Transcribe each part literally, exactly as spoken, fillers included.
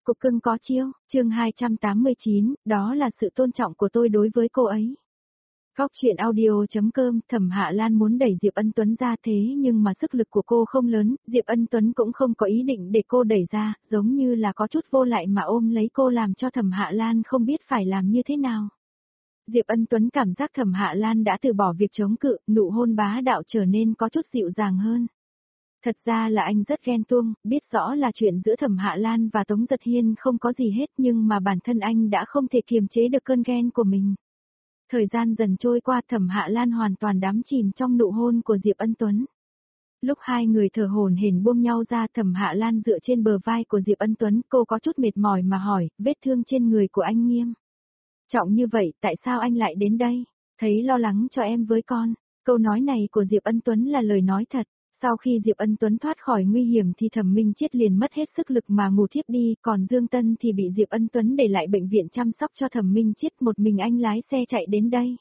cục cưng có chiêu, chương hai trăm tám mươi chín, đó là sự tôn trọng của tôi đối với cô ấy. Góc chuyện audio.com, Thẩm Hạ Lan muốn đẩy Diệp Ân Tuấn ra thế nhưng mà sức lực của cô không lớn, Diệp Ân Tuấn cũng không có ý định để cô đẩy ra, giống như là có chút vô lại mà ôm lấy cô làm cho Thẩm Hạ Lan không biết phải làm như thế nào. Diệp Ân Tuấn cảm giác Thẩm Hạ Lan đã từ bỏ việc chống cự, nụ hôn bá đạo trở nên có chút dịu dàng hơn. Thật ra là anh rất ghen tuông, biết rõ là chuyện giữa Thẩm Hạ Lan và Tống Giật Hiên không có gì hết nhưng mà bản thân anh đã không thể kiềm chế được cơn ghen của mình. Thời gian dần trôi qua, Thẩm Hạ Lan hoàn toàn đắm chìm trong nụ hôn của Diệp Ân Tuấn. Lúc hai người thở hổn hển buông nhau ra, Thẩm Hạ Lan dựa trên bờ vai của Diệp Ân Tuấn, cô có chút mệt mỏi mà hỏi, vết thương trên người của anh nghiêm trọng như vậy, tại sao anh lại đến đây? Thấy lo lắng cho em với con. Câu nói này của Diệp Ân Tuấn là lời nói thật. Sau khi Diệp Ân Tuấn thoát khỏi nguy hiểm thì Thẩm Minh Chiết liền mất hết sức lực mà ngủ thiếp đi, còn Dương Tân thì bị Diệp Ân Tuấn để lại bệnh viện chăm sóc cho Thẩm Minh Chiết, một mình anh lái xe chạy đến đây.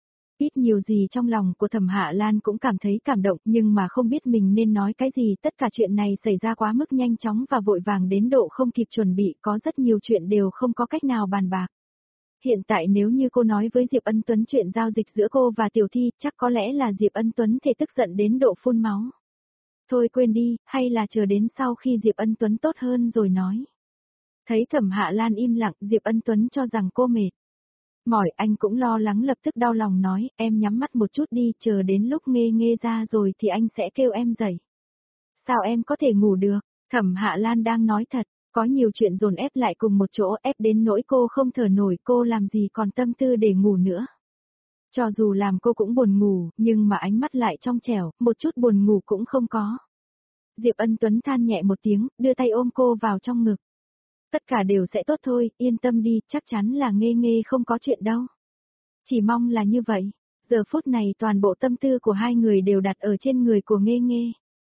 Ít nhiều gì trong lòng của Thẩm Hạ Lan cũng cảm thấy cảm động nhưng mà không biết mình nên nói cái gì, tất cả chuyện này xảy ra quá mức nhanh chóng và vội vàng đến độ không kịp chuẩn bị, có rất nhiều chuyện đều không có cách nào bàn bạc. Hiện tại nếu như cô nói với Diệp Ân Tuấn chuyện giao dịch giữa cô và Tiểu Thi, chắc có lẽ là Diệp Ân Tuấn thể tức giận đến độ phun máu. Thôi quên đi, hay là chờ đến sau khi Diệp Ân Tuấn tốt hơn rồi nói. Thấy Thẩm Hạ Lan im lặng, Diệp Ân Tuấn cho rằng cô mệt mỏi, anh cũng lo lắng lập tức đau lòng nói, em nhắm mắt một chút đi, chờ đến lúc Nghê Nghê ra rồi thì anh sẽ kêu em dậy. Sao em có thể ngủ được? Thẩm Hạ Lan đang nói thật, có nhiều chuyện dồn ép lại cùng một chỗ, ép đến nỗi cô không thở nổi, cô làm gì còn tâm tư để ngủ nữa. Cho dù làm cô cũng buồn ngủ, nhưng mà ánh mắt lại trong trẻo, một chút buồn ngủ cũng không có. Diệp Ân Tuấn than nhẹ một tiếng, đưa tay ôm cô vào trong ngực. Tất cả đều sẽ tốt thôi, yên tâm đi, chắc chắn là Nghê Nghê không có chuyện đâu. Chỉ mong là như vậy. Giờ phút này toàn bộ tâm tư của hai người đều đặt ở trên người của Nghê Nghê.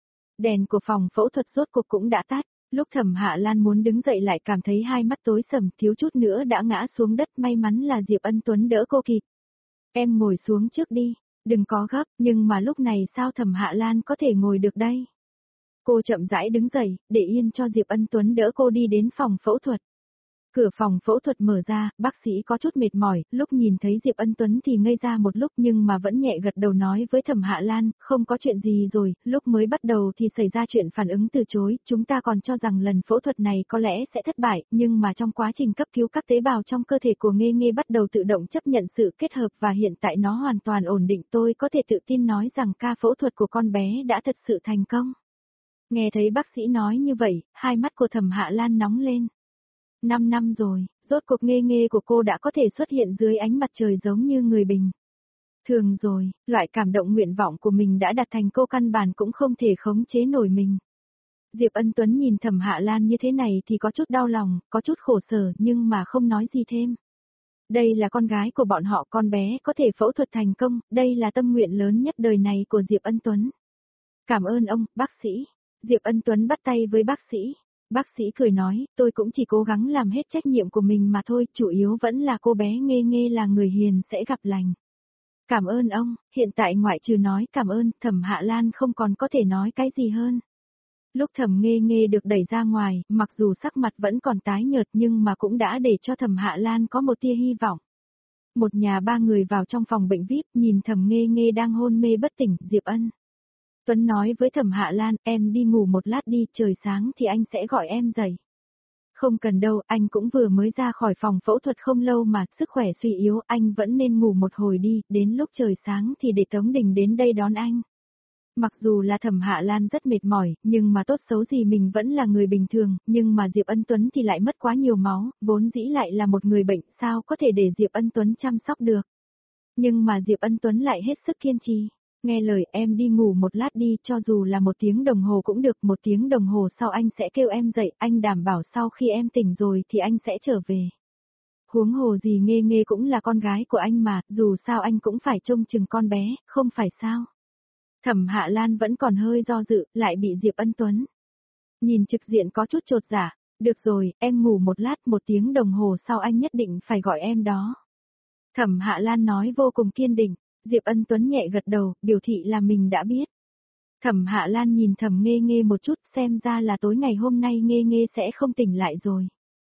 Đèn của phòng phẫu thuật rốt cuộc cũng đã tắt. Lúc Thẩm Hạ Lan muốn đứng dậy lại cảm thấy hai mắt tối sầm, thiếu chút nữa đã ngã xuống đất, may mắn là Diệp Ân Tuấn đỡ cô kịp. Em ngồi xuống trước đi, đừng có gấp, nhưng mà lúc này sao Thẩm Hạ Lan có thể ngồi được đây? Cô chậm rãi đứng dậy, để yên cho Diệp Ân Tuấn đỡ cô đi đến phòng phẫu thuật. Cửa phòng phẫu thuật mở ra, bác sĩ có chút mệt mỏi, lúc nhìn thấy Diệp Ân Tuấn thì ngây ra một lúc nhưng mà vẫn nhẹ gật đầu nói với Thẩm Hạ Lan, không có chuyện gì rồi, lúc mới bắt đầu thì xảy ra chuyện phản ứng từ chối, chúng ta còn cho rằng lần phẫu thuật này có lẽ sẽ thất bại, nhưng mà trong quá trình cấp cứu các tế bào trong cơ thể của Nghê Nghê bắt đầu tự động chấp nhận sự kết hợp và hiện tại nó hoàn toàn ổn định, tôi có thể tự tin nói rằng ca phẫu thuật của con bé đã thật sự thành công. Nghe thấy bác sĩ nói như vậy, hai mắt của Thẩm Hạ Lan nóng lên. Năm năm rồi, rốt cuộc Nghê Nghê của cô đã có thể xuất hiện dưới ánh mặt trời giống như người bình thường rồi, loại cảm động nguyện vọng của mình đã đạt thành, cô căn bản cũng không thể khống chế nổi mình. Diệp Ân Tuấn nhìn Thẩm Hạ Lan như thế này thì có chút đau lòng, có chút khổ sở nhưng mà không nói gì thêm. Đây là con gái của bọn họ, con bé có thể phẫu thuật thành công, đây là tâm nguyện lớn nhất đời này của Diệp Ân Tuấn. Cảm ơn ông, bác sĩ. Diệp Ân Tuấn bắt tay với bác sĩ. Bác sĩ cười nói, tôi cũng chỉ cố gắng làm hết trách nhiệm của mình mà thôi, chủ yếu vẫn là cô bé Nghê Nghê là người hiền sẽ gặp lành. Cảm ơn ông, hiện tại ngoại trừ nói cảm ơn, Thẩm Hạ Lan không còn có thể nói cái gì hơn. Lúc Thẩm Nghê Nghê được đẩy ra ngoài, mặc dù sắc mặt vẫn còn tái nhợt nhưng mà cũng đã để cho Thẩm Hạ Lan có một tia hy vọng. Một nhà ba người vào trong phòng bệnh vi ai pi, nhìn Thẩm Nghê Nghê đang hôn mê bất tỉnh, Diệp Ân Tuấn nói với Thẩm Hạ Lan, em đi ngủ một lát đi, trời sáng thì anh sẽ gọi em dậy. Không cần đâu, anh cũng vừa mới ra khỏi phòng phẫu thuật không lâu mà, sức khỏe suy yếu, anh vẫn nên ngủ một hồi đi, đến lúc trời sáng thì để Tống Đình đến đây đón anh. Mặc dù là Thẩm Hạ Lan rất mệt mỏi, nhưng mà tốt xấu gì mình vẫn là người bình thường, nhưng mà Diệp Ân Tuấn thì lại mất quá nhiều máu, vốn dĩ lại là một người bệnh, sao có thể để Diệp Ân Tuấn chăm sóc được. Nhưng mà Diệp Ân Tuấn lại hết sức kiên trì. Nghe lời em đi ngủ một lát đi, cho dù là một tiếng đồng hồ cũng được, một tiếng đồng hồ sau anh sẽ kêu em dậy, anh đảm bảo sau khi em tỉnh rồi thì anh sẽ trở về. Huống hồ gì Nghê Nghê cũng là con gái của anh mà, dù sao anh cũng phải trông chừng con bé, không phải sao. Thẩm Hạ Lan vẫn còn hơi do dự, lại bị Diệp Ân Tuấn nhìn trực diện có chút chột dạ. Được rồi, em ngủ một lát, một tiếng đồng hồ sau anh nhất định phải gọi em đó. Thẩm Hạ Lan nói vô cùng kiên định. Diệp Ân Tuấn nhẹ gật đầu, biểu thị là mình đã biết. Thẩm Hạ Lan nhìn Thẩm Nghê Nghê một chút, xem ra là tối ngày hôm nay Nghê Nghê sẽ không tỉnh lại rồi.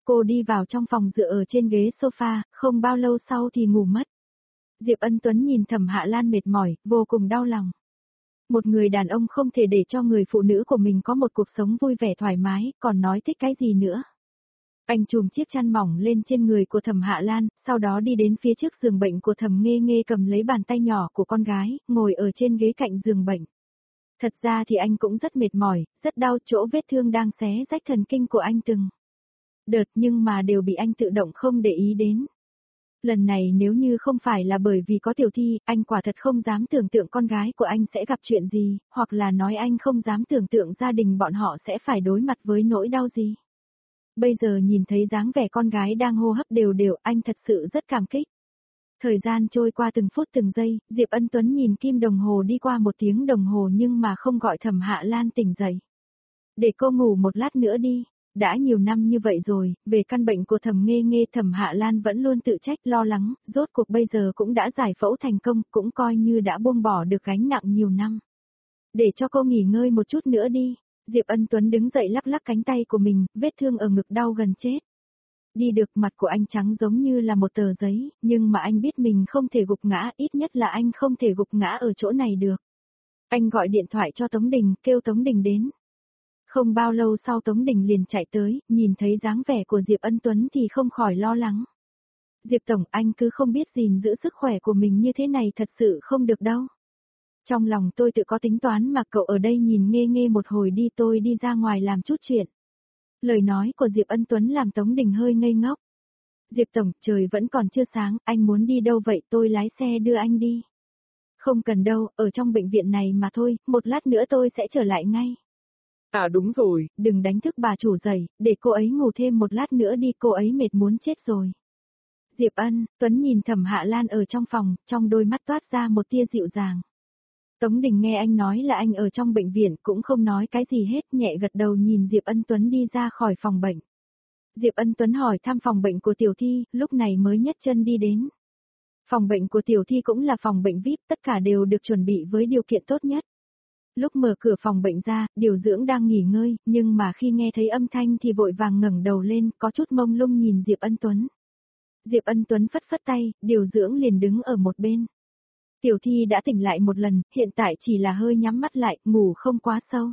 Cô đi vào trong phòng dựa ở trên ghế sofa, không bao lâu sau thì ngủ mất. Diệp Ân Tuấn nhìn Thẩm Hạ Lan mệt mỏi, vô cùng đau lòng. Một người đàn ông không thể để cho người phụ nữ của mình có một cuộc sống vui vẻ thoải mái, còn nói thích cái gì nữa. Anh chùm chiếc chăn mỏng lên trên người của Thẩm Hạ Lan, sau đó đi đến phía trước giường bệnh của Thẩm Nghê Nghê, cầm lấy bàn tay nhỏ của con gái, ngồi ở trên ghế cạnh giường bệnh. Thật ra thì anh cũng rất mệt mỏi, rất đau, chỗ vết thương đang xé rách thần kinh của anh từng đợt, nhưng mà đều bị anh tự động không để ý đến. Lần này nếu như không phải là bởi vì có Tiểu Thi, anh quả thật không dám tưởng tượng con gái của anh sẽ gặp chuyện gì, hoặc là nói anh không dám tưởng tượng gia đình bọn họ sẽ phải đối mặt với nỗi đau gì. Bây giờ nhìn thấy dáng vẻ con gái đang hô hấp đều đều, anh thật sự rất cảm kích. Thời gian trôi qua từng phút từng giây, Diệp Ân Tuấn nhìn kim đồng hồ đi qua một tiếng đồng hồ nhưng mà không gọi Thẩm Hạ Lan tỉnh dậy. Để cô ngủ một lát nữa đi. Đã nhiều năm như vậy rồi, về căn bệnh của Thẩm Nghê Nghê, Thẩm Hạ Lan vẫn luôn tự trách lo lắng, rốt cuộc bây giờ cũng đã giải phẫu thành công, cũng coi như đã buông bỏ được gánh nặng nhiều năm. Để cho cô nghỉ ngơi một chút nữa đi. Diệp Ân Tuấn đứng dậy lắc lắc cánh tay của mình, vết thương ở ngực đau gần chết. Đi được, mặt của anh trắng giống như là một tờ giấy, nhưng mà anh biết mình không thể gục ngã, ít nhất là anh không thể gục ngã ở chỗ này được. Anh gọi điện thoại cho Tống Đình, kêu Tống Đình đến. Không bao lâu sau Tống Đình liền chạy tới, nhìn thấy dáng vẻ của Diệp Ân Tuấn thì không khỏi lo lắng. Diệp Tổng, anh cứ không biết gìn giữ sức khỏe của mình như thế này thật sự không được đâu. Trong lòng tôi tự có tính toán mà cậu ở đây nhìn Nghê Nghê một hồi đi, tôi đi ra ngoài làm chút chuyện. Lời nói của Diệp Ân Tuấn làm Tống Đình hơi ngây ngốc. Diệp Tổng, trời vẫn còn chưa sáng, anh muốn đi đâu vậy, tôi lái xe đưa anh đi. Không cần đâu, ở trong bệnh viện này mà thôi, một lát nữa tôi sẽ trở lại ngay. À đúng rồi, đừng đánh thức bà chủ dậy, để cô ấy ngủ thêm một lát nữa đi, cô ấy mệt muốn chết rồi. Diệp Ân, Tuấn nhìn Thẩm Hạ Lan ở trong phòng, trong đôi mắt toát ra một tia dịu dàng. Tống Đình nghe anh nói là anh ở trong bệnh viện cũng không nói cái gì hết, nhẹ gật đầu nhìn Diệp Ân Tuấn đi ra khỏi phòng bệnh. Diệp Ân Tuấn hỏi thăm phòng bệnh của Tiểu Thi, lúc này mới nhấc chân đi đến. Phòng bệnh của Tiểu Thi cũng là phòng bệnh vi ai pi, tất cả đều được chuẩn bị với điều kiện tốt nhất. Lúc mở cửa phòng bệnh ra, điều dưỡng đang nghỉ ngơi, nhưng mà khi nghe thấy âm thanh thì vội vàng ngẩng đầu lên, có chút mông lung nhìn Diệp Ân Tuấn. Diệp Ân Tuấn phất phất tay, điều dưỡng liền đứng ở một bên. Tiểu Thi đã tỉnh lại một lần, hiện tại chỉ là hơi nhắm mắt lại, ngủ không quá sâu.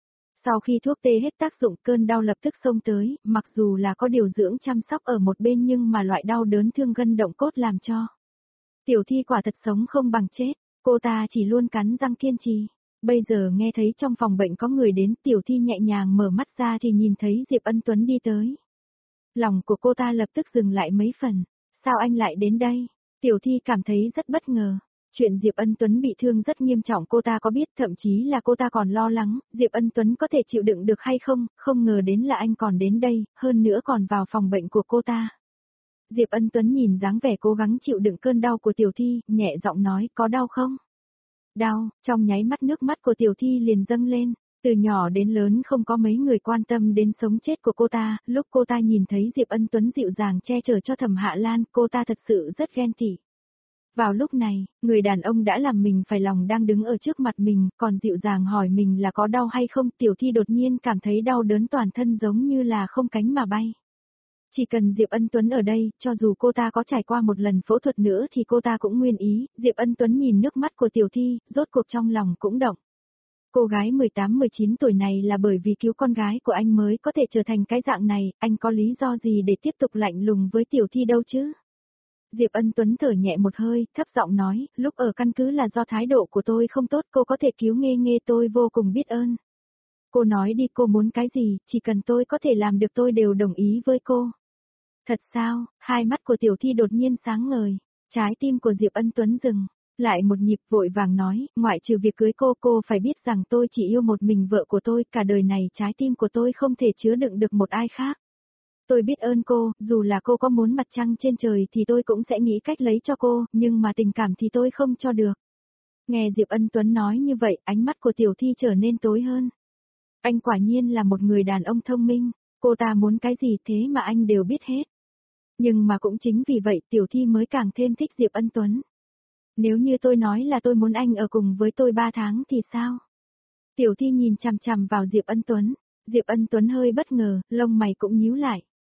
Sau khi thuốc tê hết tác dụng, cơn đau lập tức xông tới, mặc dù là có điều dưỡng chăm sóc ở một bên nhưng mà loại đau đớn thương gân động cốt làm cho Tiểu Thi quả thật sống không bằng chết, cô ta chỉ luôn cắn răng kiên trì. Bây giờ nghe thấy trong phòng bệnh có người đến, Tiểu Thi nhẹ nhàng mở mắt ra thì nhìn thấy Diệp Ân Tuấn đi tới. Lòng của cô ta lập tức dừng lại mấy phần. Sao anh lại đến đây? Tiểu Thi cảm thấy rất bất ngờ. Chuyện Diệp Ân Tuấn bị thương rất nghiêm trọng cô ta có biết, thậm chí là cô ta còn lo lắng, Diệp Ân Tuấn có thể chịu đựng được hay không, không ngờ đến là anh còn đến đây, hơn nữa còn vào phòng bệnh của cô ta. Diệp Ân Tuấn nhìn dáng vẻ cố gắng chịu đựng cơn đau của Tiểu Thi, nhẹ giọng nói, có đau không? Đau, trong nháy mắt nước mắt của Tiểu Thi liền dâng lên, từ nhỏ đến lớn không có mấy người quan tâm đến sống chết của cô ta, lúc cô ta nhìn thấy Diệp Ân Tuấn dịu dàng che chở cho Thẩm Hạ Lan, cô ta thật sự rất ghen tị. Vào lúc này, người đàn ông đã làm mình phải lòng đang đứng ở trước mặt mình, còn dịu dàng hỏi mình là có đau hay không, Tiểu Thi đột nhiên cảm thấy đau đớn toàn thân giống như là không cánh mà bay. Chỉ cần Diệp Ân Tuấn ở đây, cho dù cô ta có trải qua một lần phẫu thuật nữa thì cô ta cũng nguyên ý, Diệp Ân Tuấn nhìn nước mắt của Tiểu Thi, rốt cuộc trong lòng cũng động. Cô gái mười tám mười chín tuổi này là bởi vì cứu con gái của anh mới có thể trở thành cái dạng này, anh có lý do gì để tiếp tục lạnh lùng với Tiểu Thi đâu chứ? Diệp Ân Tuấn thở nhẹ một hơi, thấp giọng nói, lúc ở căn cứ là do thái độ của tôi không tốt, cô có thể cứu Nghê Nghê tôi vô cùng biết ơn. Cô nói đi, cô muốn cái gì, chỉ cần tôi có thể làm được tôi đều đồng ý với cô. Thật sao? Hai mắt của Tiểu Thi đột nhiên sáng ngời, trái tim của Diệp Ân Tuấn dừng, lại một nhịp vội vàng nói, ngoại trừ việc cưới cô, cô phải biết rằng tôi chỉ yêu một mình vợ của tôi, cả đời này trái tim của tôi không thể chứa đựng được một ai khác. Tôi biết ơn cô, dù là cô có muốn mặt trăng trên trời thì tôi cũng sẽ nghĩ cách lấy cho cô, nhưng mà tình cảm thì tôi không cho được. Nghe Diệp Ân Tuấn nói như vậy, ánh mắt của Tiểu Thi trở nên tối hơn. Anh quả nhiên là một người đàn ông thông minh, cô ta muốn cái gì thế mà anh đều biết hết. Nhưng mà cũng chính vì vậy Tiểu Thi mới càng thêm thích Diệp Ân Tuấn. Nếu như tôi nói là tôi muốn anh ở cùng với tôi ba tháng thì sao? Tiểu Thi nhìn chằm chằm vào Diệp Ân Tuấn, Diệp Ân Tuấn hơi bất ngờ, lông mày cũng nhíu lại.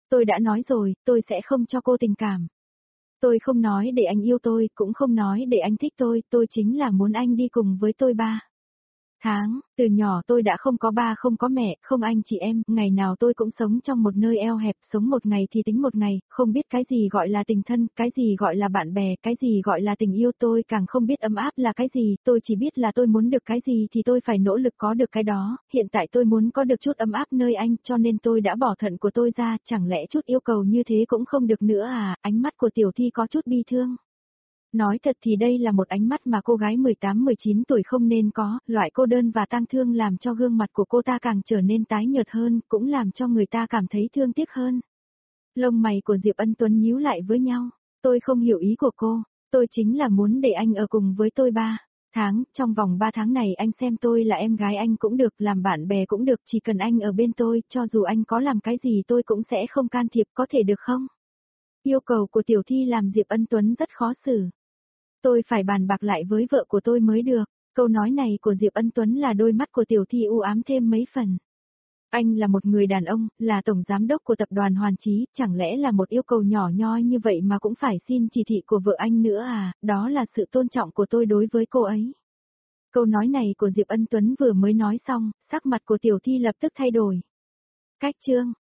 Tôi đã nói rồi, tôi sẽ không cho cô tình cảm. Tôi không nói để anh yêu tôi, cũng không nói để anh thích tôi, tôi chính là muốn anh đi cùng với tôi ba tháng, từ nhỏ tôi đã không có ba không có mẹ, không anh chị em, ngày nào tôi cũng sống trong một nơi eo hẹp, sống một ngày thì tính một ngày, không biết cái gì gọi là tình thân, cái gì gọi là bạn bè, cái gì gọi là tình yêu, tôi càng không biết ấm áp là cái gì, tôi chỉ biết là tôi muốn được cái gì thì tôi phải nỗ lực có được cái đó, hiện tại tôi muốn có được chút ấm áp nơi anh, cho nên tôi đã bỏ thận của tôi ra, chẳng lẽ chút yêu cầu như thế cũng không được nữa à, ánh mắt của Tiểu Thi có chút bi thương. Nói thật thì đây là một ánh mắt mà cô gái mười tám mười chín tuổi không nên có, loại cô đơn và tang thương làm cho gương mặt của cô ta càng trở nên tái nhợt hơn, cũng làm cho người ta cảm thấy thương tiếc hơn. Lông mày của Diệp Ân Tuấn nhíu lại với nhau, tôi không hiểu ý của cô, tôi chính là muốn để anh ở cùng với tôi ba tháng, trong vòng ba tháng này anh xem tôi là em gái anh cũng được, làm bạn bè cũng được, chỉ cần anh ở bên tôi, cho dù anh có làm cái gì tôi cũng sẽ không can thiệp, có thể được không? Yêu cầu của Tiểu Thi làm Diệp Ân Tuấn rất khó xử. Tôi phải bàn bạc lại với vợ của tôi mới được. Câu nói này của Diệp Ân Tuấn là đôi mắt của Tiểu Thi u ám thêm mấy phần. Anh là một người đàn ông, là tổng giám đốc của tập đoàn Hoàn Chí, chẳng lẽ là một yêu cầu nhỏ nhoi như vậy mà cũng phải xin chỉ thị của vợ anh nữa à, đó là sự tôn trọng của tôi đối với cô ấy. Câu nói này của Diệp Ân Tuấn vừa mới nói xong, sắc mặt của Tiểu Thi lập tức thay đổi. Cách chương